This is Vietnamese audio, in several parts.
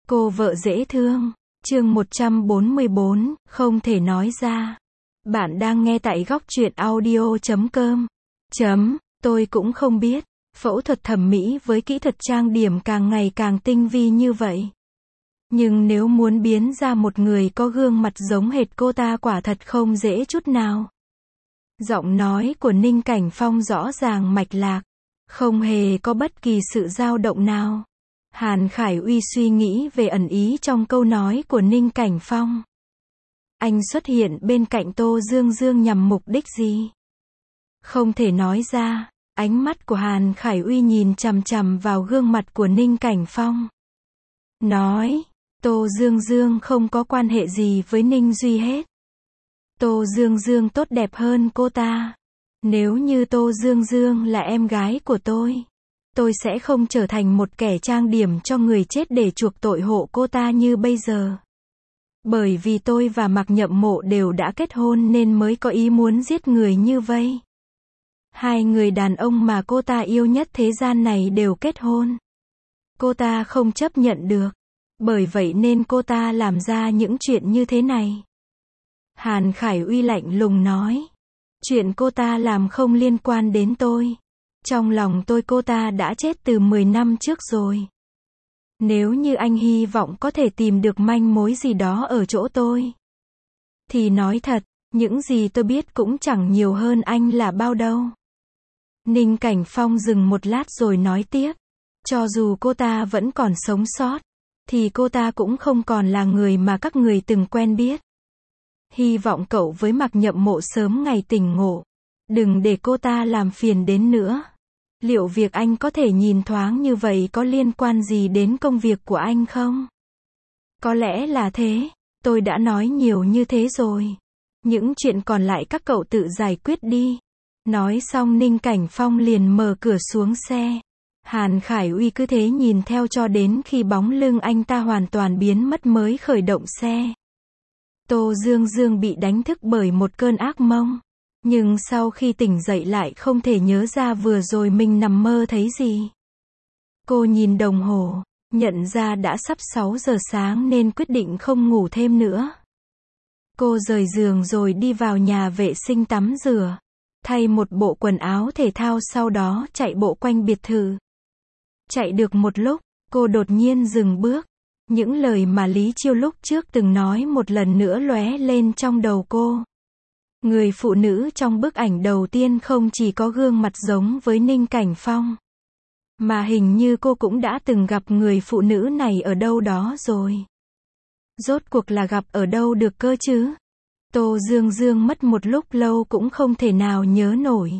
Cô vợ dễ thương. Chương 144, không thể nói ra. Bạn đang nghe tại góc truyện audio.com. Tôi cũng không biết, phẫu thuật thẩm mỹ với kỹ thuật trang điểm càng ngày càng tinh vi như vậy. Nhưng nếu muốn biến ra một người có gương mặt giống hệt cô ta quả thật không dễ chút nào. Giọng nói của Ninh Cảnh Phong rõ ràng mạch lạc, không hề có bất kỳ sự dao động nào. Hàn Khải Uy suy nghĩ về ẩn ý trong câu nói của Ninh Cảnh Phong. Anh xuất hiện bên cạnh Tô Dương Dương nhằm mục đích gì? Không thể nói ra. Ánh mắt của Hàn Khải Uy nhìn chằm chằm vào gương mặt của Ninh Cảnh Phong. Nói, Tô Dương Dương không có quan hệ gì với Ninh Duy hết. Tô Dương Dương tốt đẹp hơn cô ta. Nếu như Tô Dương Dương là em gái của tôi sẽ không trở thành một kẻ trang điểm cho người chết để chuộc tội hộ cô ta như bây giờ. Bởi vì tôi và Mạc Nhậm Mộ đều đã kết hôn nên mới có ý muốn giết người như vây. Hai người đàn ông mà cô ta yêu nhất thế gian này đều kết hôn. Cô ta không chấp nhận được. Bởi vậy nên cô ta làm ra những chuyện như thế này. Hàn Khải Uy lạnh lùng nói. Chuyện cô ta làm không liên quan đến tôi. Trong lòng tôi cô ta đã chết từ 10 năm trước rồi. Nếu như anh hy vọng có thể tìm được manh mối gì đó ở chỗ tôi, thì nói thật, những gì tôi biết cũng chẳng nhiều hơn anh là bao đâu. Ninh Cảnh Phong dừng một lát rồi nói tiếp. Cho dù cô ta vẫn còn sống sót, thì cô ta cũng không còn là người mà các người từng quen biết. Hy vọng cậu với Mạc Nhậm Mộ sớm ngày tỉnh ngộ. Đừng để cô ta làm phiền đến nữa. Liệu việc anh có thể nhìn thoáng như vậy có liên quan gì đến công việc của anh không? Có lẽ là thế. Tôi đã nói nhiều như thế rồi. Những chuyện còn lại các cậu tự giải quyết đi. Nói xong Ninh Cảnh Phong liền mở cửa xuống xe. Hàn Khải Uy cứ thế nhìn theo cho đến khi bóng lưng anh ta hoàn toàn biến mất mới khởi động xe. Tô Dương Dương bị đánh thức bởi một cơn ác mộng. Nhưng sau khi tỉnh dậy lại không thể nhớ ra vừa rồi mình nằm mơ thấy gì. Cô nhìn đồng hồ, nhận ra đã sắp 6 giờ sáng nên quyết định không ngủ thêm nữa. Cô rời giường rồi đi vào nhà vệ sinh tắm rửa, thay một bộ quần áo thể thao sau đó chạy bộ quanh biệt thự. Chạy được một lúc, cô đột nhiên dừng bước. Những lời mà Lý Chiêu lúc trước từng nói một lần nữa lóe lên trong đầu cô. Người phụ nữ trong bức ảnh đầu tiên không chỉ có gương mặt giống với Ninh Cảnh Phong, mà hình như cô cũng đã từng gặp người phụ nữ này ở đâu đó rồi. Rốt cuộc là gặp ở đâu được cơ chứ? Tô Dương Dương mất một lúc lâu cũng không thể nào nhớ nổi.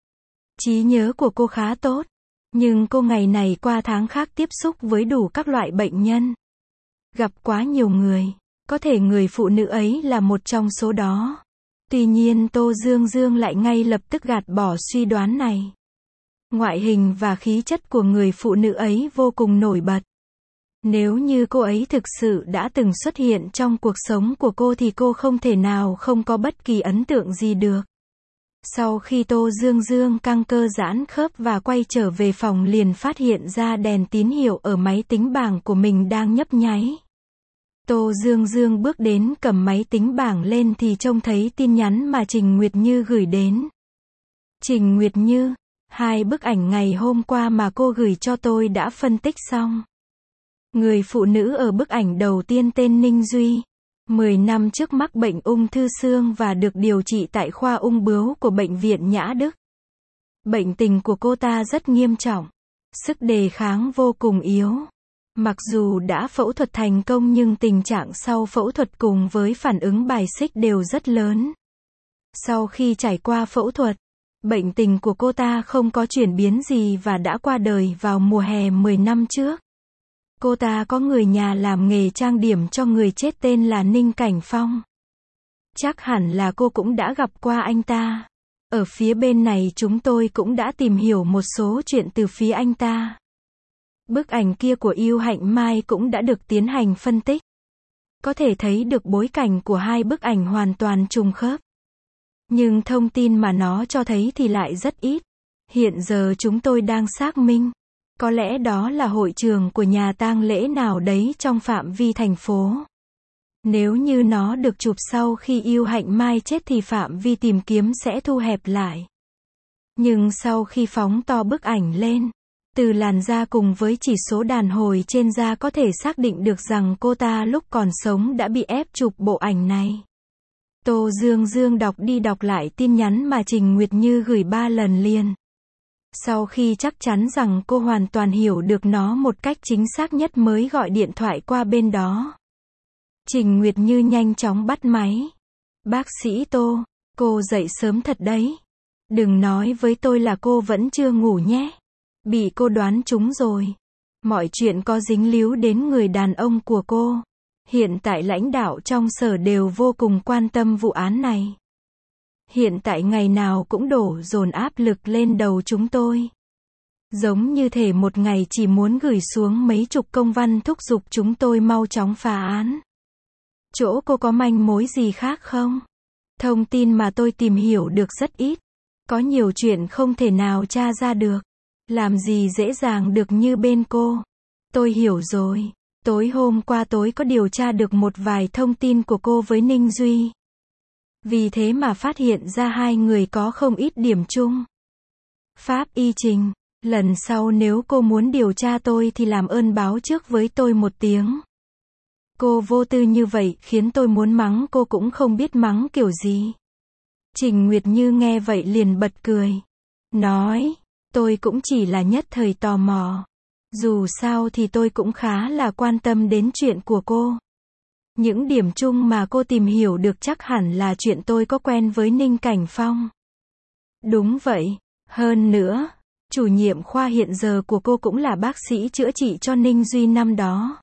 Trí nhớ của cô khá tốt, nhưng cô ngày này qua tháng khác tiếp xúc với đủ các loại bệnh nhân. Gặp quá nhiều người, có thể người phụ nữ ấy là một trong số đó. Tuy nhiên Tô Dương Dương lại ngay lập tức gạt bỏ suy đoán này. Ngoại hình và khí chất của người phụ nữ ấy vô cùng nổi bật. Nếu như cô ấy thực sự đã từng xuất hiện trong cuộc sống của cô thì cô không thể nào không có bất kỳ ấn tượng gì được. Sau khi Tô Dương Dương căng cơ giãn khớp và quay trở về phòng liền phát hiện ra đèn tín hiệu ở máy tính bảng của mình đang nhấp nháy. Tô Dương Dương bước đến cầm máy tính bảng lên thì trông thấy tin nhắn mà Trình Nguyệt Như gửi đến. Trình Nguyệt Như, 2 bức ảnh ngày hôm qua mà cô gửi cho tôi đã phân tích xong. Người phụ nữ ở bức ảnh đầu tiên tên Ninh Duy. 10 năm trước mắc bệnh ung thư xương và được điều trị tại khoa ung bướu của bệnh viện Nhã Đức. Bệnh tình của cô ta rất nghiêm trọng. Sức đề kháng vô cùng yếu. Mặc dù đã phẫu thuật thành công nhưng tình trạng sau phẫu thuật cùng với phản ứng bài xích đều rất lớn. Sau khi trải qua phẫu thuật, bệnh tình của cô ta không có chuyển biến gì và đã qua đời vào mùa hè 10 năm trước. Cô ta có người nhà làm nghề trang điểm cho người chết tên là Ninh Cảnh Phong. Chắc hẳn là cô cũng đã gặp qua anh ta. Ở phía bên này chúng tôi cũng đã tìm hiểu một số chuyện từ phía anh ta. Bức ảnh kia của Yêu Hạnh Mai cũng đã được tiến hành phân tích. Có thể thấy được bối cảnh của 2 bức ảnh hoàn toàn trùng khớp. Nhưng thông tin mà nó cho thấy thì lại rất ít. Hiện giờ chúng tôi đang xác minh. Có lẽ đó là hội trường của nhà tang lễ nào đấy trong phạm vi thành phố. Nếu như nó được chụp sau khi Yêu Hạnh Mai chết thì phạm vi tìm kiếm sẽ thu hẹp lại. Nhưng sau khi phóng to bức ảnh lên, từ làn da cùng với chỉ số đàn hồi trên da có thể xác định được rằng cô ta lúc còn sống đã bị ép chụp bộ ảnh này. Tô Dương Dương đọc đi đọc lại tin nhắn mà Trình Nguyệt Như gửi 3 lần liền. Sau khi chắc chắn rằng cô hoàn toàn hiểu được nó một cách chính xác nhất mới gọi điện thoại qua bên đó. Trình Nguyệt Như nhanh chóng bắt máy. Bác sĩ Tô, cô dậy sớm thật đấy. Đừng nói với tôi là cô vẫn chưa ngủ nhé. Bị cô đoán trúng rồi. Mọi chuyện có dính líu đến người đàn ông của cô. Hiện tại lãnh đạo trong sở đều vô cùng quan tâm vụ án này. Hiện tại ngày nào cũng đổ dồn áp lực lên đầu chúng tôi. Giống như thể một ngày chỉ muốn gửi xuống mấy chục công văn thúc giục chúng tôi mau chóng phá án. Chỗ cô có manh mối gì khác không? Thông tin mà tôi tìm hiểu được rất ít. Có nhiều chuyện không thể nào tra ra được. Làm gì dễ dàng được như bên cô. Tôi hiểu rồi. Tối hôm qua tối có điều tra được một vài thông tin của cô với Ninh Duy. Vì thế mà phát hiện ra hai người có không ít điểm chung. Pháp y Trình, lần sau nếu cô muốn điều tra tôi thì làm ơn báo trước với tôi một tiếng. Cô vô tư như vậy khiến tôi muốn mắng cô cũng không biết mắng kiểu gì. Trình Nguyệt Như nghe vậy liền bật cười. Nói, tôi cũng chỉ là nhất thời tò mò. Dù sao thì tôi cũng khá là quan tâm đến chuyện của cô. Những điểm chung mà cô tìm hiểu được chắc hẳn là chuyện tôi có quen với Ninh Cảnh Phong. Đúng vậy. Hơn nữa, chủ nhiệm khoa hiện giờ của cô cũng là bác sĩ chữa trị cho Ninh Duy năm đó.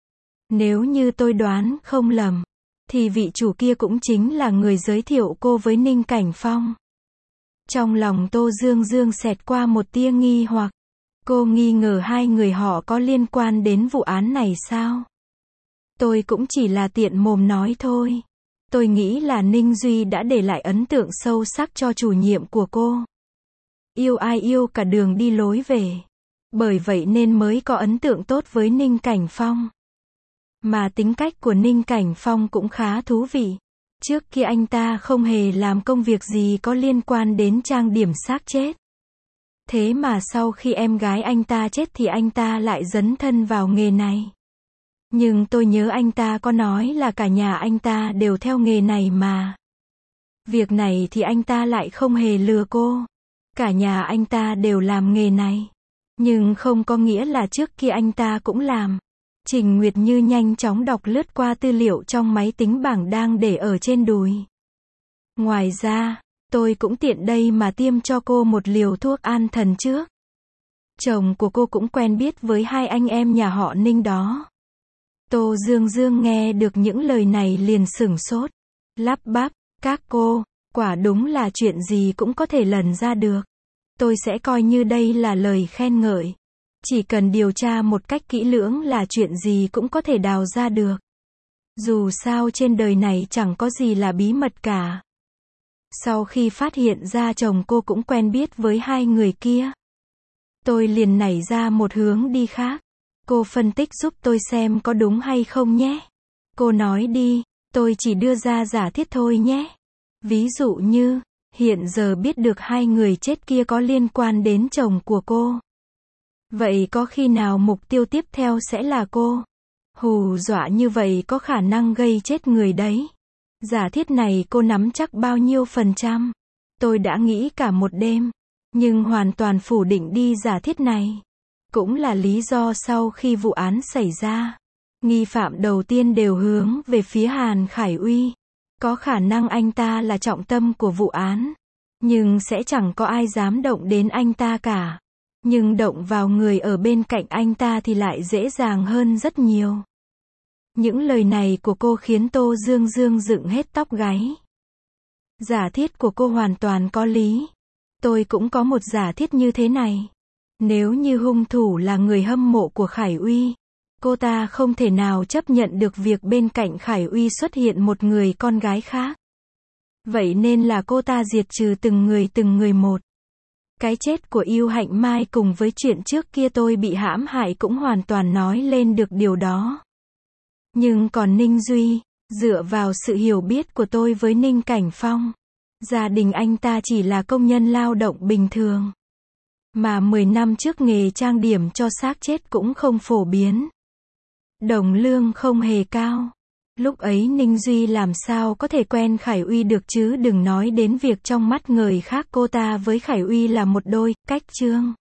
Nếu như tôi đoán không lầm, thì vị chủ kia cũng chính là người giới thiệu cô với Ninh Cảnh Phong. Trong lòng Tô Dương Dương xẹt qua một tia nghi hoặc. Cô nghi ngờ hai người họ có liên quan đến vụ án này sao? Tôi cũng chỉ là tiện mồm nói thôi. Tôi nghĩ là Ninh Duy đã để lại ấn tượng sâu sắc cho chủ nhiệm của cô. Yêu ai yêu cả đường đi lối về. Bởi vậy nên mới có ấn tượng tốt với Ninh Cảnh Phong. Mà tính cách của Ninh Cảnh Phong cũng khá thú vị. Trước kia anh ta không hề làm công việc gì có liên quan đến trang điểm xác chết. Thế mà sau khi em gái anh ta chết thì anh ta lại dấn thân vào nghề này. Nhưng tôi nhớ anh ta có nói là cả nhà anh ta đều theo nghề này mà. Việc này thì anh ta lại không hề lừa cô. Cả nhà anh ta đều làm nghề này. Nhưng không có nghĩa là trước kia anh ta cũng làm. Trình Nguyệt Như nhanh chóng đọc lướt qua tư liệu trong máy tính bảng đang để ở trên đùi. Ngoài ra, tôi cũng tiện đây mà tiêm cho cô một liều thuốc an thần trước. Chồng của cô cũng quen biết với hai anh em nhà họ Ninh đó. Tô Dương Dương nghe được những lời này liền sửng sốt. Lắp bắp, các cô, quả đúng là chuyện gì cũng có thể lần ra được. Tôi sẽ coi như đây là lời khen ngợi. Chỉ cần điều tra một cách kỹ lưỡng là chuyện gì cũng có thể đào ra được. Dù sao trên đời này chẳng có gì là bí mật cả. Sau khi phát hiện ra chồng cô cũng quen biết với hai người kia, tôi liền nảy ra một hướng đi khác. Cô phân tích giúp tôi xem có đúng hay không nhé. Cô nói đi, tôi chỉ đưa ra giả thiết thôi nhé. Ví dụ như, hiện giờ biết được hai người chết kia có liên quan đến chồng của cô. Vậy có khi nào mục tiêu tiếp theo sẽ là cô? Hù dọa như vậy có khả năng gây chết người đấy. Giả thiết này cô nắm chắc bao nhiêu %? Tôi đã nghĩ cả một đêm, nhưng hoàn toàn phủ định đi giả thiết này. Cũng là lý do sau khi vụ án xảy ra, nghi phạm đầu tiên đều hướng về phía Hàn Khải Uy. Có khả năng anh ta là trọng tâm của vụ án, nhưng sẽ chẳng có ai dám động đến anh ta cả. Nhưng động vào người ở bên cạnh anh ta thì lại dễ dàng hơn rất nhiều. Những lời này của cô khiến Tô Dương Dương dựng hết tóc gáy. Giả thiết của cô hoàn toàn có lý. Tôi cũng có một giả thiết như thế này. Nếu như hung thủ là người hâm mộ của Khải Uy, cô ta không thể nào chấp nhận được việc bên cạnh Khải Uy xuất hiện một người con gái khác. Vậy nên là cô ta diệt trừ từng người một. Cái chết của Yêu Hạnh Mai cùng với chuyện trước kia tôi bị hãm hại cũng hoàn toàn nói lên được điều đó. Nhưng còn Ninh Duy, dựa vào sự hiểu biết của tôi với Ninh Cảnh Phong, gia đình anh ta chỉ là công nhân lao động bình thường. Mà 10 năm trước nghề trang điểm cho xác chết cũng không phổ biến. Đồng lương không hề cao. Lúc ấy Ninh Duy làm sao có thể quen Khải Uy được chứ đừng nói đến việc trong mắt người khác cô ta với Khải Uy là một đôi cách chương.